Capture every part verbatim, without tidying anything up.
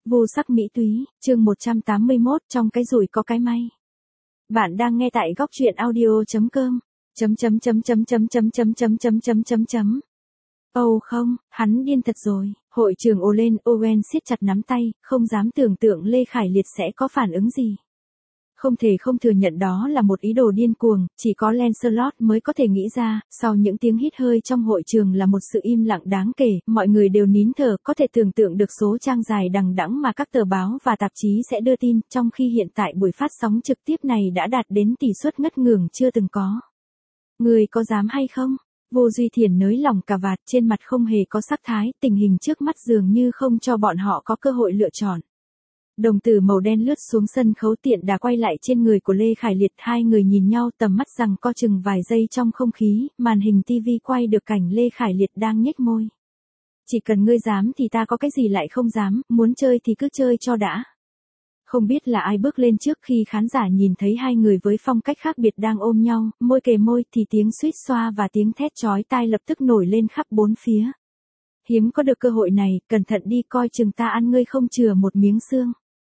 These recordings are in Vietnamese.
Vô sắc mỹ túy, chương một trăm tám mươi mốt, trong cái rủi có cái may. Bạn đang nghe tại góc truyện audio.com. Chấm chấm chấm chấm chấm chấm chấm chấm chấm chấm chấm chấm. Âu không, hắn điên thật rồi. Hội trường ồ lên, Owen siết chặt nắm tay, không dám tưởng tượng Lê Khải Liệt sẽ có phản ứng gì. Không thể không thừa nhận đó là một ý đồ điên cuồng, chỉ có Lancelot mới có thể nghĩ ra. Sau những tiếng hít hơi trong hội trường là một sự im lặng đáng kể, mọi người đều nín thở, có thể tưởng tượng được số trang dài đằng đẵng mà các tờ báo và tạp chí sẽ đưa tin, trong khi hiện tại buổi phát sóng trực tiếp này đã đạt đến tỷ suất ngất ngưởng chưa từng có. Người có dám hay không? Vô Duy Thiền nới lỏng cà vạt, trên mặt không hề có sắc thái, tình hình trước mắt dường như không cho bọn họ có cơ hội lựa chọn. Đồng tử màu đen lướt xuống sân khấu, tiện đà quay lại trên người của Lê Khải Liệt, hai người nhìn nhau, tầm mắt rằng co chừng vài giây trong không khí, màn hình tivi quay được cảnh Lê Khải Liệt đang nhếch môi. Chỉ cần ngươi dám thì ta có cái gì lại không dám, muốn chơi thì cứ chơi cho đã. Không biết là ai bước lên trước, khi khán giả nhìn thấy hai người với phong cách khác biệt đang ôm nhau, môi kề môi, thì tiếng suýt xoa và tiếng thét chói tai lập tức nổi lên khắp bốn phía. Hiếm có được cơ hội này, cẩn thận đi, coi chừng ta ăn ngươi không chừa một miếng xương.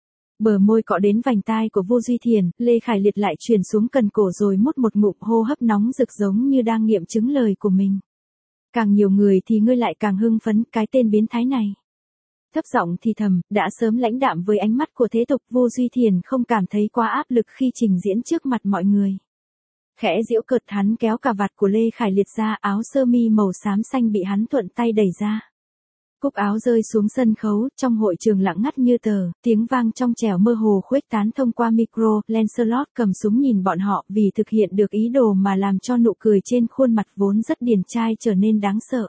Bờ môi cọ đến vành tai của Vô Duy Thiền, Lê Khải Liệt lại truyền xuống cần cổ rồi mút một ngụm, hô hấp nóng rực giống như đang nghiệm chứng lời của mình. Càng nhiều người thì ngươi lại càng hưng phấn, cái tên biến thái này. Thấp giọng thì thầm, đã sớm lãnh đạm với ánh mắt của thế tục, Vô Duy Thiền không cảm thấy quá áp lực khi trình diễn trước mặt mọi người. Khẽ giễu cợt, hắn kéo cà vạt của Lê Khải Liệt ra, áo sơ mi màu xám xanh bị hắn thuận tay đẩy ra. Cúc áo rơi xuống sân khấu, trong hội trường lặng ngắt như tờ, tiếng vang trong trẻo mơ hồ khuếch tán thông qua micro. Lancelot cầm súng nhìn bọn họ, vì thực hiện được ý đồ mà làm cho nụ cười trên khuôn mặt vốn rất điển trai trở nên đáng sợ.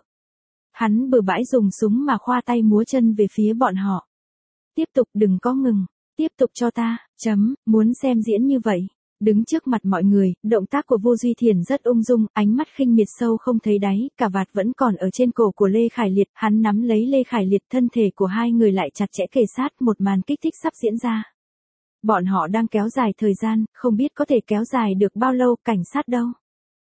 Hắn bừa bãi dùng súng mà khoa tay múa chân về phía bọn họ. Tiếp tục, đừng có ngừng, tiếp tục cho ta, chấm, muốn xem diễn như vậy. Đứng trước mặt mọi người, động tác của Vô Duy Thiền rất ung dung, ánh mắt khinh miệt sâu không thấy đáy, cà vạt vẫn còn ở trên cổ của Lê Khải Liệt, hắn nắm lấy Lê Khải Liệt, thân thể của hai người lại chặt chẽ kề sát, một màn kích thích sắp diễn ra. Bọn họ đang kéo dài thời gian, không biết có thể kéo dài được bao lâu, cảnh sát đâu?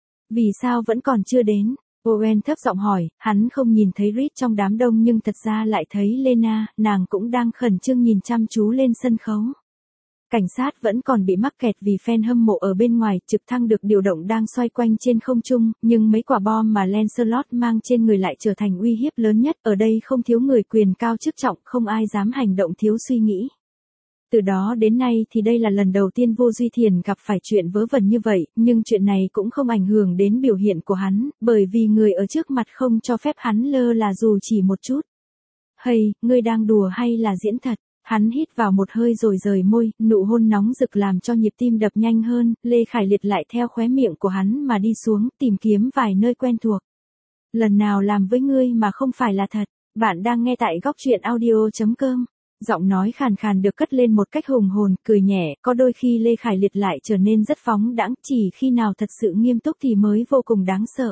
Vì sao vẫn còn chưa đến? Owen thấp giọng hỏi, hắn không nhìn thấy Reed trong đám đông nhưng thật ra lại thấy Lena, nàng cũng đang khẩn trương nhìn chăm chú lên sân khấu. Cảnh sát vẫn còn bị mắc kẹt vì fan hâm mộ ở bên ngoài, trực thăng được điều động đang xoay quanh trên không trung, nhưng mấy quả bom mà Lancelot mang trên người lại trở thành uy hiếp lớn nhất, ở đây không thiếu người quyền cao chức trọng, không ai dám hành động thiếu suy nghĩ. Từ đó đến nay thì đây là lần đầu tiên Vô Duy Thiền gặp phải chuyện vớ vẩn như vậy, nhưng chuyện này cũng không ảnh hưởng đến biểu hiện của hắn, bởi vì người ở trước mặt không cho phép hắn lơ là dù chỉ một chút. Hay, ngươi đang đùa hay là diễn thật? Hắn hít vào một hơi rồi rời môi, nụ hôn nóng rực làm cho nhịp tim đập nhanh hơn, Lê Khải Liệt lại theo khóe miệng của hắn mà đi xuống, tìm kiếm vài nơi quen thuộc. Lần nào làm với ngươi mà không phải là thật? Bạn đang nghe tại góc truyện audio.com. Giọng nói khàn khàn được cất lên một cách hùng hồn, cười nhẹ, có đôi khi Lê Khải Liệt lại trở nên rất phóng đãng, chỉ khi nào thật sự nghiêm túc thì mới vô cùng đáng sợ.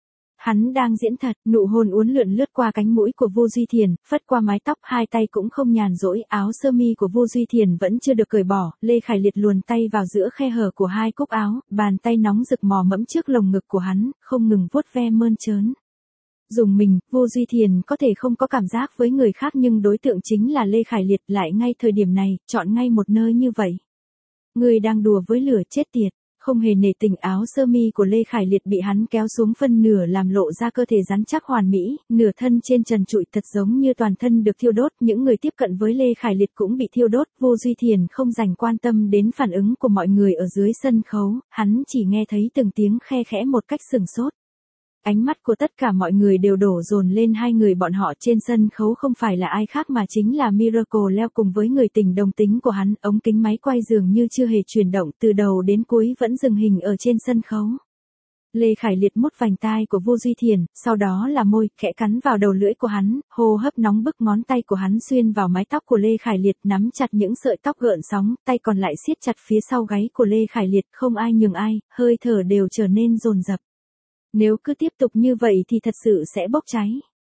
Hắn đang diễn thật, nụ hôn uốn lượn lướt qua cánh mũi của Vô Duy Thiền, phất qua mái tóc, hai tay cũng không nhàn rỗi, áo sơ mi của Vô Duy Thiền vẫn chưa được cởi bỏ, Lê Khải Liệt luồn tay vào giữa khe hở của hai cúc áo, bàn tay nóng rực mò mẫm trước lồng ngực của hắn, không ngừng vuốt ve mơn trớn. Dùng mình, Vô Duy Thiền có thể không có cảm giác với người khác nhưng đối tượng chính là Lê Khải Liệt, lại ngay thời điểm này, chọn ngay một nơi như vậy. Người đang đùa với lửa, chết tiệt. Không hề nể tình, áo sơ mi của Lê Khải Liệt bị hắn kéo xuống phân nửa làm lộ ra cơ thể rắn chắc hoàn mỹ, nửa thân trên trần trụi thật giống như toàn thân được thiêu đốt, những người tiếp cận với Lê Khải Liệt cũng bị thiêu đốt, Vô Duy Thiền không dành quan tâm đến phản ứng của mọi người ở dưới sân khấu, hắn chỉ nghe thấy từng tiếng khe khẽ một cách sừng sốt. Ánh mắt của tất cả mọi người đều đổ dồn lên hai người bọn họ trên sân khấu, không phải là ai khác mà chính là Miracle Leo cùng với người tình đồng tính của hắn, ống kính máy quay dường như chưa hề chuyển động, từ đầu đến cuối vẫn dừng hình ở trên sân khấu. Lê Khải Liệt mút vành tai của Vô Duy Thiền, sau đó là môi, khẽ cắn vào đầu lưỡi của hắn, hô hấp nóng bức, ngón tay của hắn xuyên vào mái tóc của Lê Khải Liệt, nắm chặt những sợi tóc gợn sóng, tay còn lại siết chặt phía sau gáy của Lê Khải Liệt, không ai nhường ai, hơi thở đều trở nên dồn dập. Nếu cứ tiếp tục như vậy thì thật sự sẽ bốc cháy.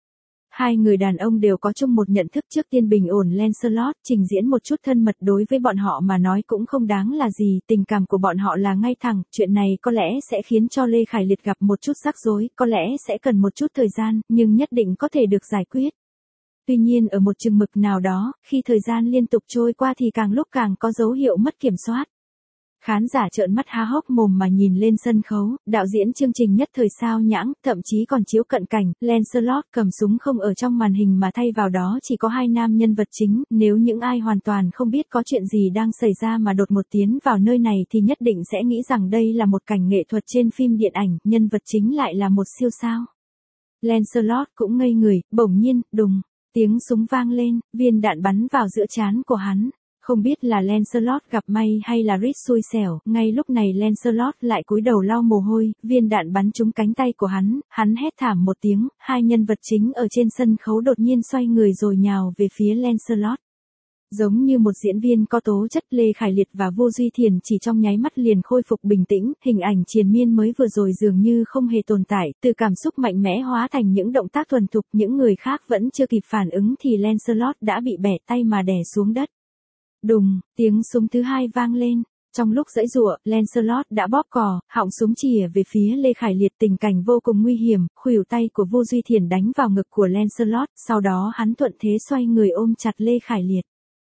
Hai người đàn ông đều có chung một nhận thức, trước tiên bình ổn Lancelot, trình diễn một chút thân mật, đối với bọn họ mà nói cũng không đáng là gì, tình cảm của bọn họ là ngay thẳng, chuyện này có lẽ sẽ khiến cho Lê Khải Liệt gặp một chút rắc rối, có lẽ sẽ cần một chút thời gian, nhưng nhất định có thể được giải quyết. Tuy nhiên ở một chừng mực nào đó, khi thời gian liên tục trôi qua thì càng lúc càng có dấu hiệu mất kiểm soát. Khán giả trợn mắt há hốc mồm mà nhìn lên sân khấu, đạo diễn chương trình nhất thời sao nhãng, thậm chí còn chiếu cận cảnh, Lancelot cầm súng không ở trong màn hình mà thay vào đó chỉ có hai nam nhân vật chính, nếu những ai hoàn toàn không biết có chuyện gì đang xảy ra mà đột ngột tiến vào nơi này thì nhất định sẽ nghĩ rằng đây là một cảnh nghệ thuật trên phim điện ảnh, nhân vật chính lại là một siêu sao. Lancelot cũng ngây người, bỗng nhiên, đùng, tiếng súng vang lên, viên đạn bắn vào giữa trán của hắn. Không biết là Lancelot gặp may hay là Reed xui xẻo, ngay lúc này Lancelot lại cúi đầu lau mồ hôi, viên đạn bắn trúng cánh tay của hắn, hắn hét thảm một tiếng, hai nhân vật chính ở trên sân khấu đột nhiên xoay người rồi nhào về phía Lancelot. Giống như một diễn viên có tố chất, Lê Khải Liệt và Vô Duy Thiền chỉ trong nháy mắt liền khôi phục bình tĩnh, hình ảnh triền miên mới vừa rồi dường như không hề tồn tại, từ cảm xúc mạnh mẽ hóa thành những động tác thuần thục, những người khác vẫn chưa kịp phản ứng thì Lancelot đã bị bẻ tay mà đè xuống đất. Đùng, tiếng súng thứ hai vang lên. Trong lúc giãy giụa, Lancelot đã bóp cò, họng súng chìa về phía Lê Khải Liệt, tình cảnh vô cùng nguy hiểm, khuỷu tay của Vô Duy Thiền đánh vào ngực của Lancelot, sau đó hắn thuận thế xoay người ôm chặt Lê Khải Liệt.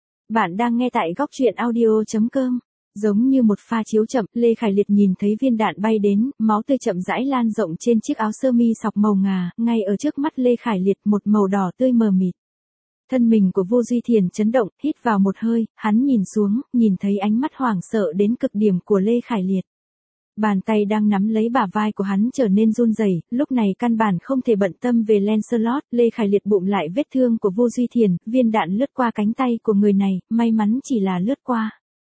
Bạn đang nghe tại góc truyện audio chấm com. Giống như một pha chiếu chậm, Lê Khải Liệt nhìn thấy viên đạn bay đến, máu tươi chậm rãi lan rộng trên chiếc áo sơ mi sọc màu ngà, ngay ở trước mắt Lê Khải Liệt một màu đỏ tươi mờ mịt. Thân mình của Vô Duy Thiền chấn động, hít vào một hơi, hắn nhìn xuống, nhìn thấy ánh mắt hoảng sợ đến cực điểm của Lê Khải Liệt. Bàn tay đang nắm lấy bả vai của hắn trở nên run rẩy, lúc này căn bản không thể bận tâm về Lancelot, Lê Khải Liệt bụng lại vết thương của Vô Duy Thiền, viên đạn lướt qua cánh tay của người này, may mắn chỉ là lướt qua.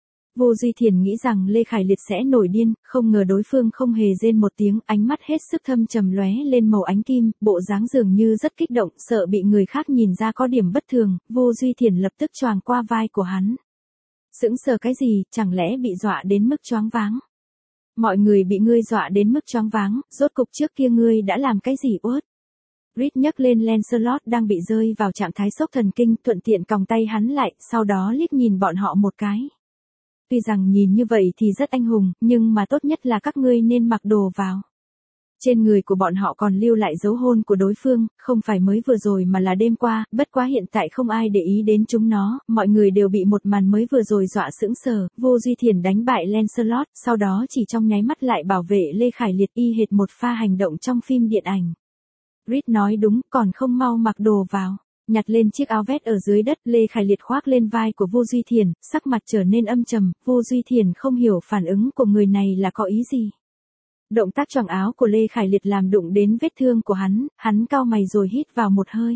Vô Duy Thiền nghĩ rằng Lê Khải Liệt sẽ nổi điên, không ngờ đối phương không hề rên một tiếng, ánh mắt hết sức thâm trầm lóe lên màu ánh kim, bộ dáng dường như rất kích động, sợ bị người khác nhìn ra có điểm bất thường, Vô Duy Thiền lập tức choàng qua vai của hắn. Sững sờ cái gì, chẳng lẽ bị dọa đến mức choáng váng? Mọi người bị ngươi dọa đến mức choáng váng, rốt cục trước kia ngươi đã làm cái gì uất? Reed nhấc lên Lancelot đang bị rơi vào trạng thái sốc thần kinh, thuận tiện còng tay hắn lại, sau đó liếc nhìn bọn họ một cái. Tuy rằng nhìn như vậy thì rất anh hùng, nhưng mà tốt nhất là các ngươi nên mặc đồ vào. Trên người của bọn họ còn lưu lại dấu hôn của đối phương, không phải mới vừa rồi mà là đêm qua, bất quá hiện tại không ai để ý đến chúng nó, mọi người đều bị một màn mới vừa rồi dọa sững sờ, Vô Duy Thiền đánh bại Lancelot, sau đó chỉ trong nháy mắt lại bảo vệ Lê Khải Liệt, y hệt một pha hành động trong phim điện ảnh. Reed nói đúng, còn không mau mặc đồ vào. Nhặt lên chiếc áo vest ở dưới đất, Lê Khải Liệt khoác lên vai của Vô Duy Thiền, sắc mặt trở nên âm trầm, Vô Duy Thiền không hiểu phản ứng của người này là có ý gì. Động tác choàng áo của Lê Khải Liệt làm đụng đến vết thương của hắn, hắn cau mày rồi hít vào một hơi.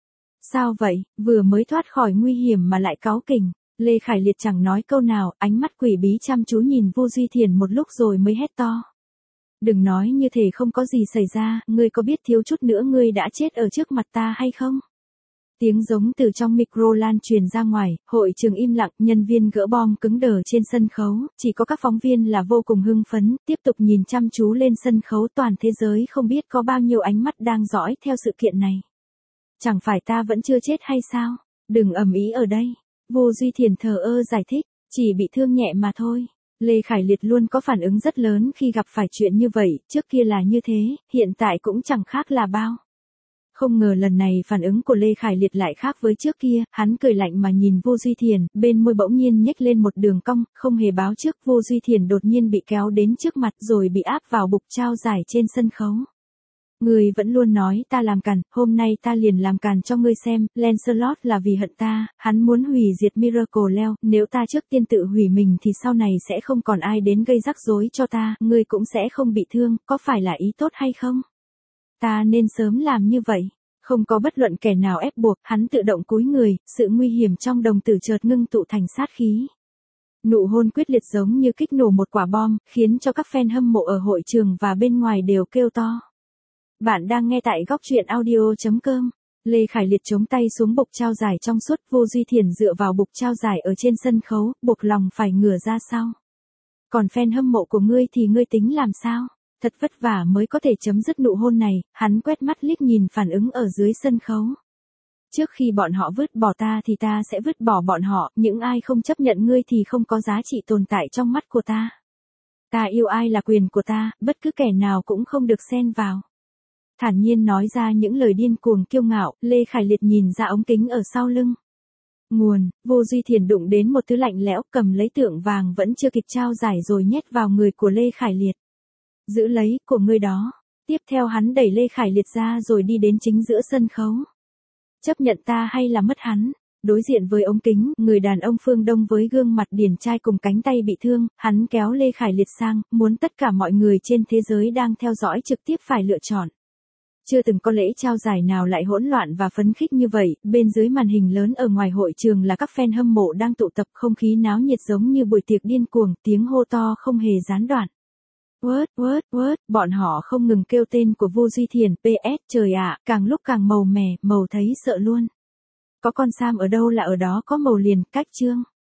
Sao vậy, vừa mới thoát khỏi nguy hiểm mà lại cáu kỉnh. Lê Khải Liệt chẳng nói câu nào, ánh mắt quỷ bí chăm chú nhìn Vô Duy Thiền một lúc rồi mới hét to. Đừng nói như thể không có gì xảy ra, ngươi có biết thiếu chút nữa ngươi đã chết ở trước mặt ta hay không? Tiếng giống từ trong micro lan truyền ra ngoài, hội trường im lặng, nhân viên gỡ bom cứng đờ trên sân khấu, chỉ có các phóng viên là vô cùng hưng phấn, tiếp tục nhìn chăm chú lên sân khấu, toàn thế giới không biết có bao nhiêu ánh mắt đang dõi theo sự kiện này. Chẳng phải ta vẫn chưa chết hay sao? Đừng ầm ĩ ở đây. Vô Duy Thiền thờ ơ giải thích, chỉ bị thương nhẹ mà thôi. Lê Khải Liệt luôn có phản ứng rất lớn khi gặp phải chuyện như vậy, trước kia là như thế, hiện tại cũng chẳng khác là bao. Không ngờ lần này phản ứng của Lê Khải Liệt lại khác với trước kia, hắn cười lạnh mà nhìn Vô Duy Thiền, bên môi bỗng nhiên nhếch lên một đường cong, không hề báo trước, Vô Duy Thiền đột nhiên bị kéo đến trước mặt rồi bị áp vào bục trao giải trên sân khấu. Ngươi vẫn luôn nói ta làm càn, hôm nay ta liền làm càn cho ngươi xem, Lancelot là vì hận ta, hắn muốn hủy diệt Miracle Leo, nếu ta trước tiên tự hủy mình thì sau này sẽ không còn ai đến gây rắc rối cho ta, ngươi cũng sẽ không bị thương, có phải là ý tốt hay không? Ta nên sớm làm như vậy. Không có bất luận kẻ nào ép buộc, hắn tự động cúi người, sự nguy hiểm trong đồng tử chợt ngưng tụ thành sát khí. Nụ hôn quyết liệt giống như kích nổ một quả bom, khiến cho các fan hâm mộ ở hội trường và bên ngoài đều kêu to. Bạn đang nghe tại góc truyện audio chấm com. Lê Khải Liệt chống tay xuống bục trao giải trong suốt, Vô Duy Thiền dựa vào bục trao giải ở trên sân khấu, buộc lòng phải ngửa ra sau. Còn fan hâm mộ của ngươi thì ngươi tính làm sao? Thật vất vả mới có thể chấm dứt nụ hôn này, hắn quét mắt liếc nhìn phản ứng ở dưới sân khấu. Trước khi bọn họ vứt bỏ ta thì ta sẽ vứt bỏ bọn họ, những ai không chấp nhận ngươi thì không có giá trị tồn tại trong mắt của ta. Ta yêu ai là quyền của ta, bất cứ kẻ nào cũng không được xen vào. Thản nhiên nói ra những lời điên cuồng kiêu ngạo, Lê Khải Liệt nhìn ra ống kính ở sau lưng. Nguồn, Vô Duy Thiền đụng đến một thứ lạnh lẽo, cầm lấy tượng vàng vẫn chưa kịp trao giải rồi nhét vào người của Lê Khải Liệt. Giữ lấy, của ngươi đó. Tiếp theo hắn đẩy Lê Khải Liệt ra rồi đi đến chính giữa sân khấu. Chấp nhận ta hay là mất hắn? Đối diện với ống kính, người đàn ông phương Đông với gương mặt điển trai cùng cánh tay bị thương, hắn kéo Lê Khải Liệt sang, muốn tất cả mọi người trên thế giới đang theo dõi trực tiếp phải lựa chọn. Chưa từng có lễ trao giải nào lại hỗn loạn và phấn khích như vậy, bên dưới màn hình lớn ở ngoài hội trường là các fan hâm mộ đang tụ tập, không khí náo nhiệt giống như buổi tiệc điên cuồng, tiếng hô to không hề gián đoạn. Word, word, word, bọn họ không ngừng kêu tên của Vô Duy Thiền, pê ét, trời ạ, càng lúc càng màu mè, màu thấy sợ luôn. Có con Sam ở đâu là ở đó có màu liền, cách chương.